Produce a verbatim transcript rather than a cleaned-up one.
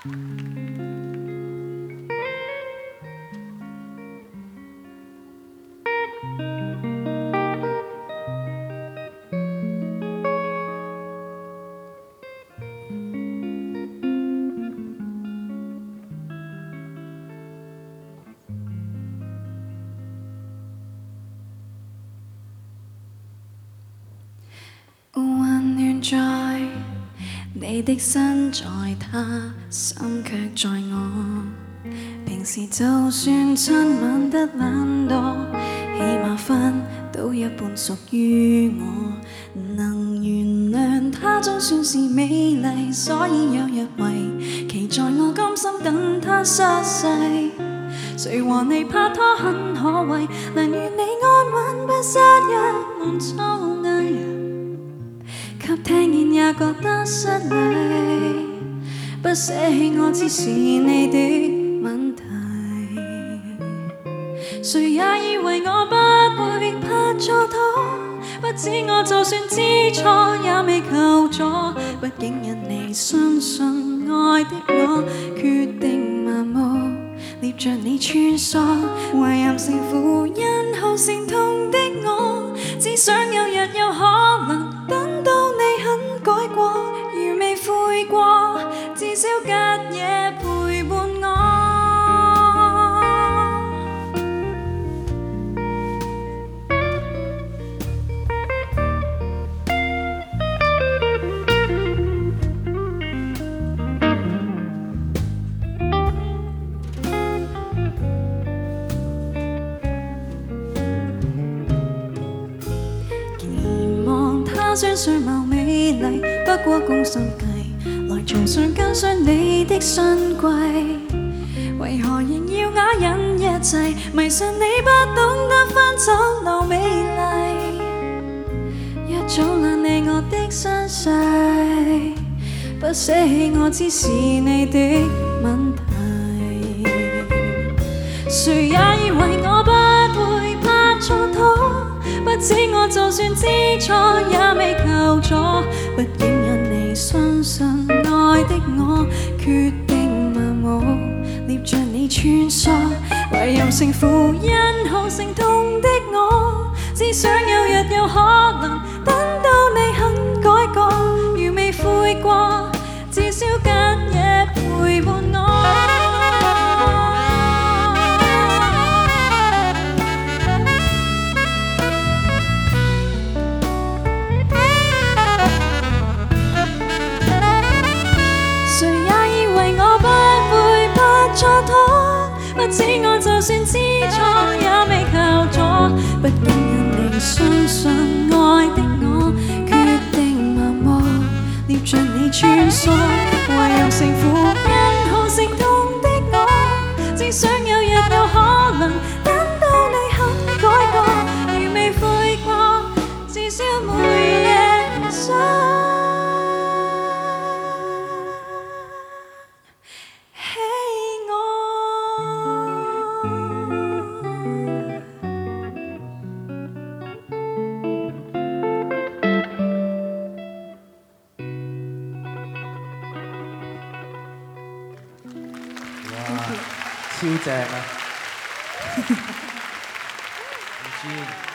溫暖在你的身，在他心卻在我。平時就算親吻得懶惰，起碼分都一半屬於我。能原諒他總算是美麗，所以有日為期在我甘心等他失勢。誰和你拍拖很可畏，能與你安穩不失一門粗藝。給聽見也覺得失禮，不捨棄我只是你的問題。誰也以為我不會拍錯拖，不止我就算知錯也未求助。畢竟因你相信愛的我，決定盲目捏着你穿梭。為任性負因好成痛的我，只想有日有可能等到你肯改過，如未悔過，至少隔夜陪伴我。期望他將相貌美麗，不過攻心計，來重上跟上你的新貴。為何仍要啞忍一切，迷信你不懂得分手留美麗，一早懶理我的身世，不捨棄我只是你的問題。誰也以為我不會拍錯拖，不止我就算知錯也未求助。畢竟因你相信愛的我，決定盲目捏着你穿梭。為任性負因好成痛的我，只想有日有可能等到你肯改過，如未悔過，至少隔夜陪伴我。不止我就算知錯也未求助，畢竟因你相信愛的我，決定盲目捏着你穿梭。為任性負因好成痛的我，只想有日有可能等到你肯改過，如未悔過，至少每夜想。 超正啊！唔知。